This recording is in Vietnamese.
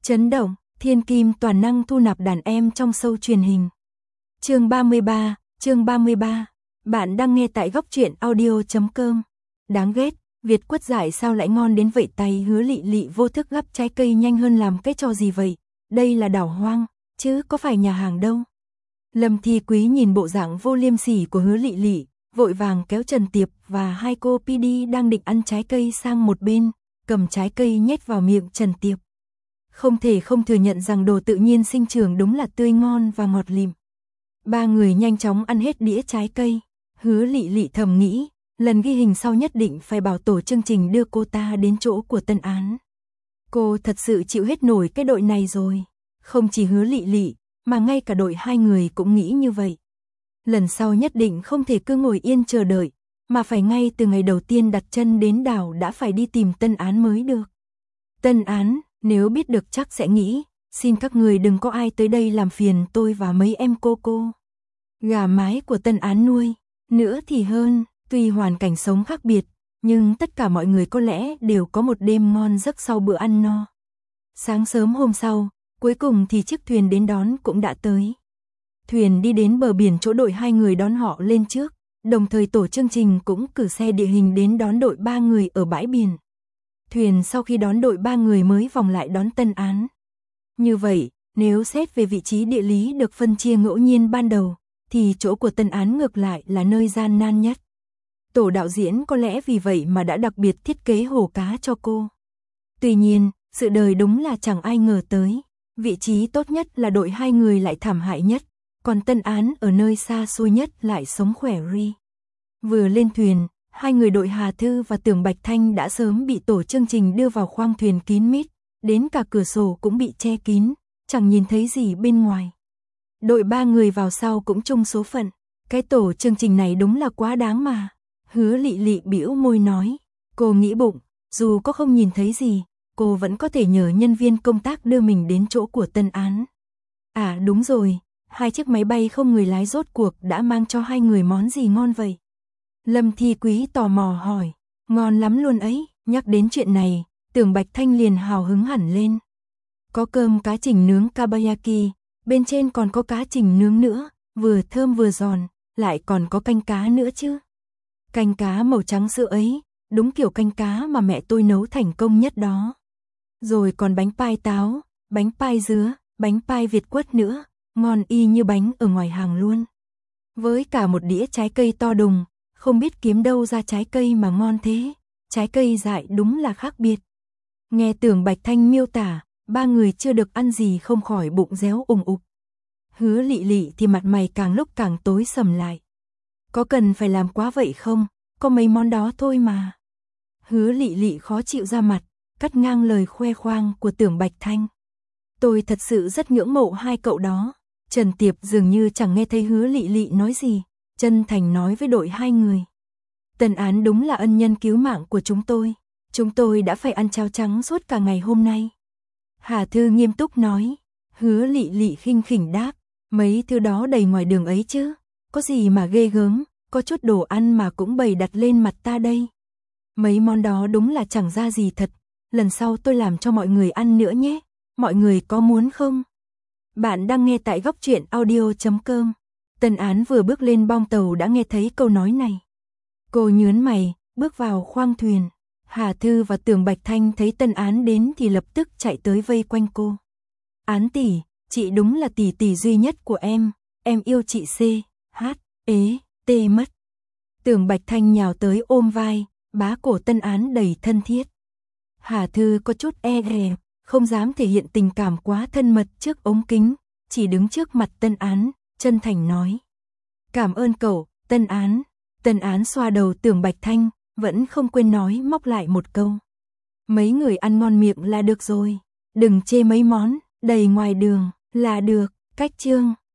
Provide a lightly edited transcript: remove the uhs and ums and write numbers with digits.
Chấn động, thiên kim toàn năng thu nạp đàn em trong show truyền hình. Chương 33. Bạn đang nghe tại góc truyện audio.com. Đáng ghét, Việt quất giải sao lại ngon đến vậy, tay Hứa Lị Lị vô thức gắp trái cây nhanh hơn làm cái trò gì vậy? Đây là đảo hoang, chứ có phải nhà hàng đâu. Lâm Thi Quý nhìn bộ dạng vô liêm sỉ của Hứa Lị Lị, vội vàng kéo Trần Tiệp và hai cô PD đang định ăn trái cây sang một bên, cầm trái cây nhét vào miệng Trần Tiệp. Không thể không thừa nhận rằng đồ tự nhiên sinh trưởng đúng là tươi ngon và ngọt lịm. Ba người nhanh chóng ăn hết đĩa trái cây. Hứa Lị Lị thầm nghĩ, lần ghi hình sau nhất định phải bảo tổ chương trình đưa cô ta đến chỗ của Tân Án. Cô thật sự chịu hết nổi cái đội này rồi. Không chỉ Hứa Lị Lị, mà ngay cả đội hai người cũng nghĩ như vậy. Lần sau nhất định không thể cứ ngồi yên chờ đợi, mà phải ngay từ ngày đầu tiên đặt chân đến đảo đã phải đi tìm Tân Án mới được. Tân Án, nếu biết được chắc sẽ nghĩ, xin các người đừng có ai tới đây làm phiền tôi và mấy em cô. Gà mái của Tân Án nuôi, nữa thì hơn, tuy hoàn cảnh sống khác biệt, nhưng tất cả mọi người có lẽ đều có một đêm ngon giấc sau bữa ăn no. Sáng sớm hôm sau, cuối cùng thì chiếc thuyền đến đón cũng đã tới. Thuyền đi đến bờ biển chỗ đội hai người đón họ lên trước, đồng thời tổ chương trình cũng cử xe địa hình đến đón đội ba người ở bãi biển. Thuyền sau khi đón đội ba người mới vòng lại đón Tân Án. Như vậy, nếu xét về vị trí địa lý được phân chia ngẫu nhiên ban đầu, thì chỗ của Tân Án ngược lại là nơi gian nan nhất. Tổ đạo diễn có lẽ vì vậy mà đã đặc biệt thiết kế hồ cá cho cô. Tuy nhiên, sự đời đúng là chẳng ai ngờ tới. Vị trí tốt nhất là đội hai người lại thảm hại nhất, còn Tân Án ở nơi xa xôi nhất lại sống khỏe ri. Vừa lên thuyền, hai người đội Hà Thư và Tưởng Bạch Thanh đã sớm bị tổ chương trình đưa vào khoang thuyền kín mít, đến cả cửa sổ cũng bị che kín, chẳng nhìn thấy gì bên ngoài. Đội ba người vào sau cũng chung số phận, cái tổ chương trình này đúng là quá đáng mà. Hứa Lị Lị bĩu môi nói, cô nghĩ bụng, dù có không nhìn thấy gì, cô vẫn có thể nhờ nhân viên công tác đưa mình đến chỗ của Tân Án. À đúng rồi, hai chiếc máy bay không người lái rốt cuộc đã mang cho hai người món gì ngon vậy? Lâm Thi Quý tò mò hỏi, ngon lắm luôn ấy. Nhắc đến chuyện này, Tưởng Bạch Thanh liền hào hứng hẳn lên. Có cơm cá chỉnh nướng kabayaki, bên trên còn có cá chỉnh nướng nữa, vừa thơm vừa giòn, lại còn có canh cá nữa chứ. Canh cá màu trắng sữa ấy, đúng kiểu canh cá mà mẹ tôi nấu thành công nhất đó. Rồi còn bánh pai táo, bánh pai dứa, bánh pai Việt quất nữa, ngon y như bánh ở ngoài hàng luôn. Với cả một đĩa trái cây to đùng, không biết kiếm đâu ra trái cây mà ngon thế, trái cây dại đúng là khác biệt. Nghe Tưởng Bạch Thanh miêu tả, ba người chưa được ăn gì không khỏi bụng réo ùng ục. Hứa Lị Lị thì mặt mày càng lúc càng tối sầm lại. Có cần phải làm quá vậy không, có mấy món đó thôi mà. Hứa Lị Lị khó chịu ra mặt, cắt ngang lời khoe khoang của Tưởng Bạch Thanh. Tôi thật sự rất ngưỡng mộ hai cậu đó. Trần Tiệp dường như chẳng nghe thấy Hứa Lị Lị nói gì, chân thành nói với đội hai người. Tân Án đúng là ân nhân cứu mạng của chúng tôi đã phải ăn cháo trắng suốt cả ngày hôm nay. Hà Thư nghiêm túc nói. Hứa Lị Lị khinh khỉnh đáp, mấy thứ đó đầy ngoài đường ấy chứ, có gì mà ghê gớm, có chút đồ ăn mà cũng bày đặt lên mặt ta đây. Mấy món đó đúng là chẳng ra gì thật, lần sau tôi làm cho mọi người ăn nữa nhé, mọi người có muốn không? Bạn đang nghe tại góc truyện audio.com. Tân Án vừa bước lên bong tàu đã nghe thấy câu nói này. Cô nhướng mày, bước vào khoang thuyền. Hà Thư và Tưởng Bạch Thanh thấy Tân Án đến thì lập tức chạy tới vây quanh cô. Án tỷ, chị đúng là tỷ tỷ duy nhất của em yêu chị C, H, ế, T mất. Tưởng Bạch Thanh nhào tới ôm vai, bá cổ Tân Án đầy thân thiết. Hà Thư có chút e dè, không dám thể hiện tình cảm quá thân mật trước ống kính, chỉ đứng trước mặt Tân Án, chân thành nói. Cảm ơn cậu, Tân Án. Tân Án xoa đầu Tưởng Bạch Thanh, vẫn không quên nói móc lại một câu. Mấy người ăn ngon miệng là được rồi, đừng chê mấy món, đầy ngoài đường, là được, cách chương.